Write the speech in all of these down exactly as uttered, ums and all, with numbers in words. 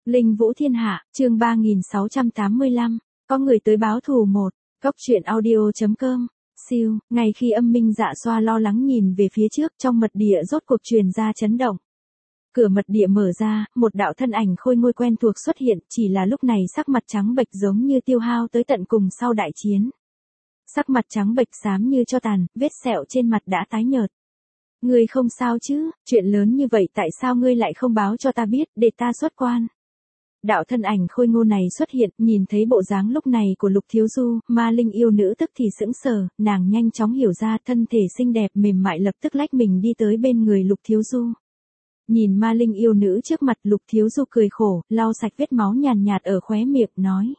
Linh Vũ Thiên Hạ, chương ba nghìn sáu trăm tám mươi lăm, có người tới báo thù một, cốc truyện audio chấm com, siêu, ngay khi âm minh dạ xoa lo lắng nhìn về phía trước trong mật địa rốt cuộc truyền ra chấn động. Cửa mật địa mở ra, một đạo thân ảnh khôi ngôi quen thuộc xuất hiện, chỉ là lúc này sắc mặt trắng bệch giống như tiêu hao tới tận cùng sau đại chiến. Sắc mặt trắng bệch xám như cho tàn, vết sẹo trên mặt đã tái nhợt. Ngươi không sao chứ, chuyện lớn như vậy tại sao ngươi lại không báo cho ta biết, để ta xuất quan. Đạo thân ảnh khôi ngô này xuất hiện, nhìn thấy bộ dáng lúc này của Lục Thiếu Du, ma linh yêu nữ tức thì sững sờ, nàng nhanh chóng hiểu ra thân thể xinh đẹp mềm mại lập tức lách mình đi tới bên người Lục Thiếu Du. Nhìn ma linh yêu nữ trước mặt Lục Thiếu Du cười khổ, lau sạch vết máu nhàn nhạt ở khóe miệng, nói.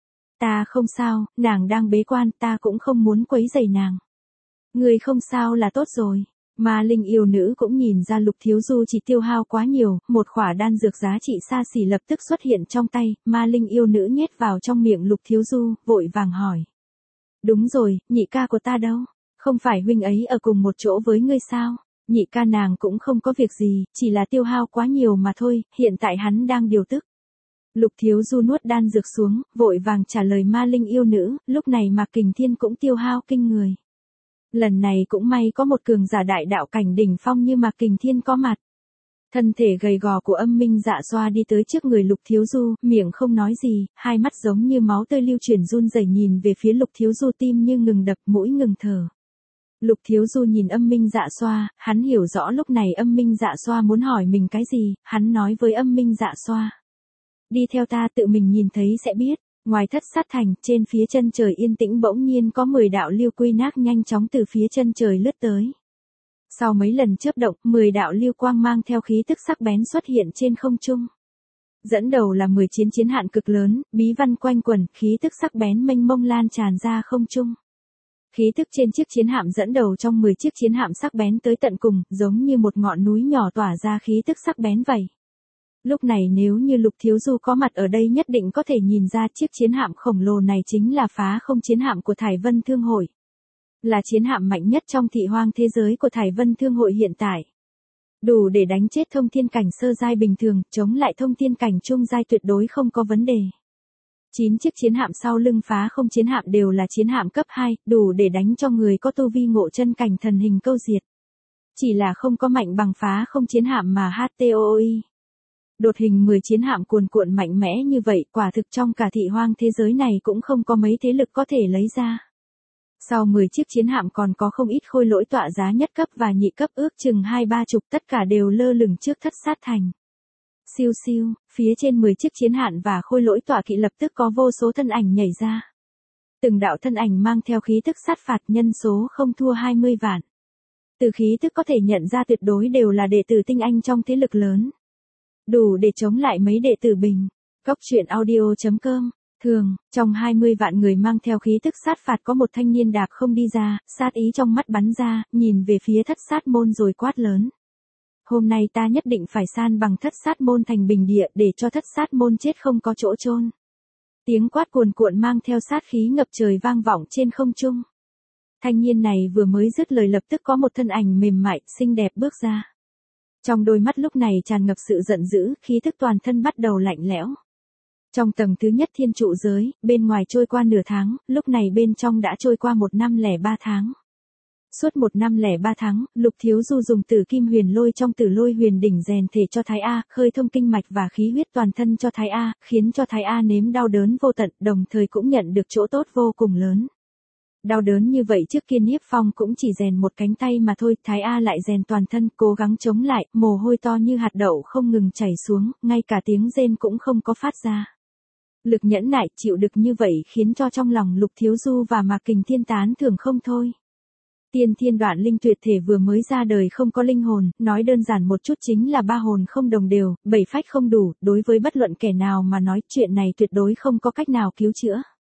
Ta không sao, nàng đang bế quan, ta cũng không muốn quấy rầy nàng. Ngươi không sao là tốt rồi. Ma linh yêu nữ cũng nhìn ra Lục Thiếu Du chỉ tiêu hao quá nhiều, một khỏa đan dược giá trị xa xỉ lập tức xuất hiện trong tay, ma linh yêu nữ nhét vào trong miệng Lục Thiếu Du, vội vàng hỏi. Đúng rồi, nhị ca của ta đâu? Không phải huynh ấy ở cùng một chỗ với ngươi sao? Nhị ca nàng cũng không có việc gì, chỉ là tiêu hao quá nhiều mà thôi, hiện tại hắn đang điều tức. Lục Thiếu Du nuốt đan dược xuống, vội vàng trả lời ma linh yêu nữ, lúc này Mạc Kình Thiên cũng tiêu hao kinh người. Lần này cũng may có một cường giả đại đạo cảnh đỉnh phong như Mạc Kình Thiên có mặt. Thân thể gầy gò của âm minh dạ xoa đi tới trước người Lục Thiếu Du, miệng không nói gì, hai mắt giống như máu tươi lưu chuyển run rẩy nhìn về phía Lục Thiếu Du, tim như ngừng đập, mũi ngừng thở. Lục Thiếu Du nhìn âm minh dạ xoa, hắn hiểu rõ lúc này âm minh dạ xoa muốn hỏi mình cái gì, hắn nói với âm minh dạ xoa. Đi theo ta, tự mình nhìn thấy sẽ biết. Ngoài thất sát thành, trên phía chân trời yên tĩnh bỗng nhiên có mười đạo lưu quy nát nhanh chóng từ phía chân trời lướt tới. Sau mấy lần chớp động, mười đạo lưu quang mang theo khí tức sắc bén xuất hiện trên không trung. Dẫn đầu là mười chiến chiến hạn cực lớn, bí văn quanh quẩn, khí tức sắc bén mênh mông lan tràn ra không trung. Khí tức trên chiếc chiến hạm dẫn đầu trong mười chiếc chiến hạm sắc bén tới tận cùng, giống như một ngọn núi nhỏ tỏa ra khí tức sắc bén vậy. Lúc này nếu như Lục Thiếu Du có mặt ở đây nhất định có thể nhìn ra chiếc chiến hạm khổng lồ này chính là phá không chiến hạm của Thải Vân Thương Hội. Là chiến hạm mạnh nhất trong thị hoang thế giới của Thải Vân Thương Hội hiện tại. Đủ để đánh chết thông thiên cảnh sơ giai bình thường, chống lại thông thiên cảnh trung giai tuyệt đối không có vấn đề. Chín chiếc chiến hạm sau lưng phá không chiến hạm đều là chiến hạm cấp hai, đủ để đánh cho người có tu vi ngộ chân cảnh thần hình câu diệt. Chỉ là không có mạnh bằng phá không chiến hạm mà hát tê o i. Đột hình mười chiến hạm cuồn cuộn mạnh mẽ như vậy, quả thực trong cả thị hoang thế giới này cũng không có mấy thế lực có thể lấy ra. Sau mười chiếc chiến hạm còn có không ít khôi lỗi tọa giá nhất cấp và nhị cấp ước chừng hai ba chục, tất cả đều lơ lửng trước thất sát thành. Siêu siêu, phía trên mười chiếc chiến hạm và khôi lỗi tọa kỵ lập tức có vô số thân ảnh nhảy ra. Từng đạo thân ảnh mang theo khí tức sát phạt, nhân số không thua hai mươi vạn. Từ khí tức có thể nhận ra tuyệt đối đều là đệ tử tinh anh trong thế lực lớn. Đủ để chống lại mấy đệ tử bình. Cốc truyện audio chấm com. Thường, trong hai mươi vạn người mang theo khí tức sát phạt có một thanh niên đạp không đi ra, sát ý trong mắt bắn ra, nhìn về phía thất sát môn rồi quát lớn. Hôm nay ta nhất định phải san bằng thất sát môn thành bình địa để cho thất sát môn chết không có chỗ chôn. Tiếng quát cuồn cuộn mang theo sát khí ngập trời vang vọng trên không trung. Thanh niên này vừa mới dứt lời lập tức có một thân ảnh mềm mại, xinh đẹp bước ra. Trong đôi mắt lúc này tràn ngập sự giận dữ, khí tức toàn thân bắt đầu lạnh lẽo. Trong tầng thứ nhất thiên trụ giới, bên ngoài trôi qua nửa tháng, lúc này bên trong đã trôi qua một năm lẻ ba tháng. Suốt một năm lẻ ba tháng, Lục Thiếu Du dùng tử kim huyền lôi trong tử lôi huyền đỉnh rèn thể cho Thái A, khơi thông kinh mạch và khí huyết toàn thân cho Thái A, khiến cho Thái A nếm đau đớn vô tận, đồng thời cũng nhận được chỗ tốt vô cùng lớn. Đau đớn như vậy trước kia Niếp Phong cũng chỉ rèn một cánh tay mà thôi, Thái A lại rèn toàn thân, cố gắng chống lại, mồ hôi to như hạt đậu không ngừng chảy xuống, ngay cả tiếng rên cũng không có phát ra. Lực nhẫn nại chịu đựng như vậy khiến cho trong lòng Lục Thiếu Du và Mạc Kình Thiên tán thưởng không thôi. Tiên thiên đoạn linh tuyệt thể vừa mới ra đời không có linh hồn, nói đơn giản một chút chính là ba hồn không đồng đều, bảy phách không đủ, đối với bất luận kẻ nào mà nói chuyện này tuyệt đối không có cách nào cứu chữa.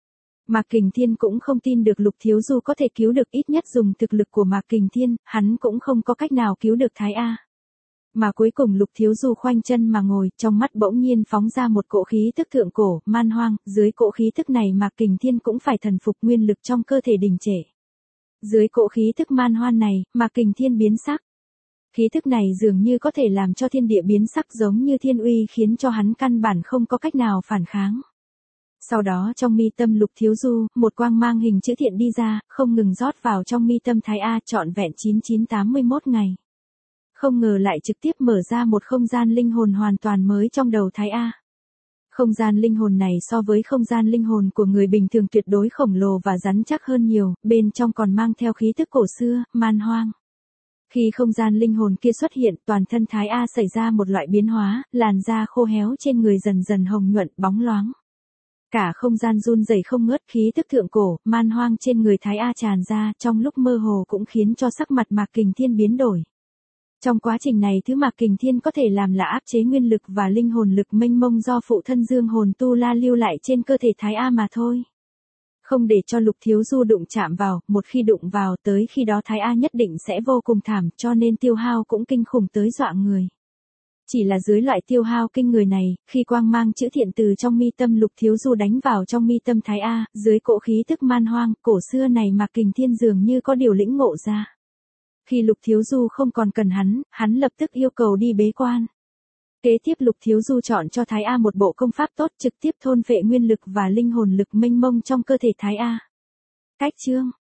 Mạc Kình Thiên cũng không tin được Lục Thiếu Du có thể cứu được, ít nhất dùng thực lực của Mạc Kình Thiên, hắn cũng không có cách nào cứu được Thái A. Mà cuối cùng Lục Thiếu Du khoanh chân mà ngồi, trong mắt bỗng nhiên phóng ra một cỗ khí tức thượng cổ, man hoang, dưới cỗ khí tức này Mạc Kình Thiên cũng phải thần phục, nguyên lực trong cơ thể đình trệ. Dưới cỗ khí tức man hoan này, Mạc Kình Thiên biến sắc. Khí thức này dường như có thể làm cho thiên địa biến sắc giống như thiên uy khiến cho hắn căn bản không có cách nào phản kháng. Sau đó trong mi tâm Lục Thiếu Du, một quang mang hình chữ thiện đi ra, không ngừng rót vào trong mi tâm Thái A trọn vẹn chín chín tám mươi mốt ngày. Không ngờ lại trực tiếp mở ra một không gian linh hồn hoàn toàn mới trong đầu Thái A. Không gian linh hồn này so với không gian linh hồn của người bình thường tuyệt đối khổng lồ và rắn chắc hơn nhiều, bên trong còn mang theo khí tức cổ xưa, man hoang. Khi không gian linh hồn kia xuất hiện, toàn thân Thái A xảy ra một loại biến hóa, làn da khô héo trên người dần dần hồng nhuận, bóng loáng. Cả không gian run rẩy không ngớt, khí tức thượng cổ, man hoang trên người Thái A tràn ra, trong lúc mơ hồ cũng khiến cho sắc mặt Mạc Kình Thiên biến đổi. Trong quá trình này thứ Mạc Kình Thiên có thể làm là áp chế nguyên lực và linh hồn lực mênh mông do phụ thân Dương hồn tu la lưu lại trên cơ thể Thái A mà thôi. Không để cho Lục Thiếu Du đụng chạm vào, một khi đụng vào tới khi đó Thái A nhất định sẽ vô cùng thảm, cho nên tiêu hao cũng kinh khủng tới dọa người. Chỉ là dưới loại tiêu hao kinh người này, khi quang mang chữ thiện từ trong mi tâm Lục Thiếu Du đánh vào trong mi tâm Thái A, dưới cỗ khí tức man hoang, cổ xưa này Mạc Kình Thiên dường như có điều lĩnh ngộ ra. Khi Lục Thiếu Du không còn cần hắn, hắn lập tức yêu cầu đi bế quan. Kế tiếp Lục Thiếu Du chọn cho Thái A một bộ công pháp tốt, trực tiếp thôn phệ nguyên lực và linh hồn lực mênh mông trong cơ thể Thái A. Cách chương